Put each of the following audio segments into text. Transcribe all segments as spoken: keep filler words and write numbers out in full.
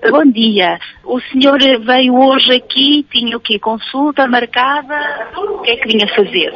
Bom dia. O senhor veio hoje aqui, tinha o quê? Consulta marcada? O que é que vinha fazer?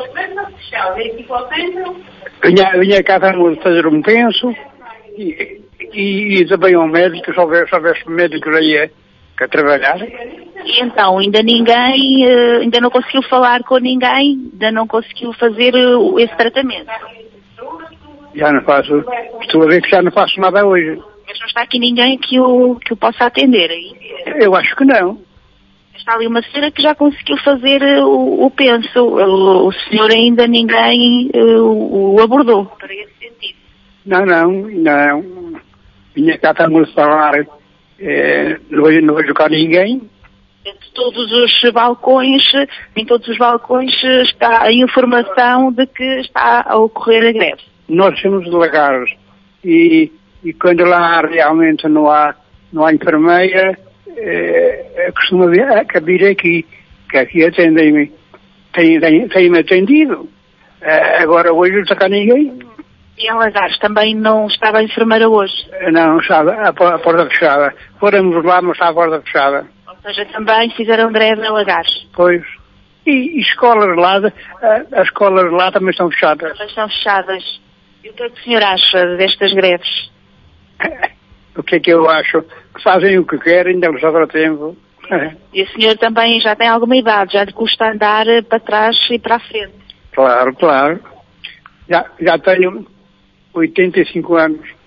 Vinha, vinha cá fazer um penso e, e, e também um médico, se houvesse, se houvesse médicos aí a, a trabalhar. E então, ainda ninguém, ainda não conseguiu falar com ninguém, ainda não conseguiu fazer esse tratamento? Já não faço, estou a ver que já não faço nada hoje. Mas não está aqui ninguém que o, que o possa atender aí? Eu acho que não. Está ali uma senhora que já conseguiu fazer o, o penso. O, o senhor ainda ninguém o, o abordou para esse sentido? Não, não, não. Vinha cá estamos a falar, é, não, vejo, não vejo cá ninguém. De todos os balcões, em todos os balcões está a informação de que está a ocorrer a greve. Nós somos delegados e, e quando lá realmente não há, não há enfermeira, é, costuma vir, vir aqui, que aqui atendem-me, têm-me têm atendido. É, agora hoje não está cá ninguém. E em Lagares também não estava a enfermeira hoje? Não, estava a, a porta fechada. Fomos lá, mas está a porta fechada. Ou seja, também fizeram greve em Lagares? Pois. E, e escolas lá, as escolas lá também estão fechadas. Também estão fechadas. E o que é que o senhor acha destas greves? O que é que eu acho? Que fazem o que querem, ainda sobra tempo. E o senhor também já tem alguma idade, já lhe custa andar para trás e para a frente? Claro, claro. Já, já tenho oitenta e cinco anos.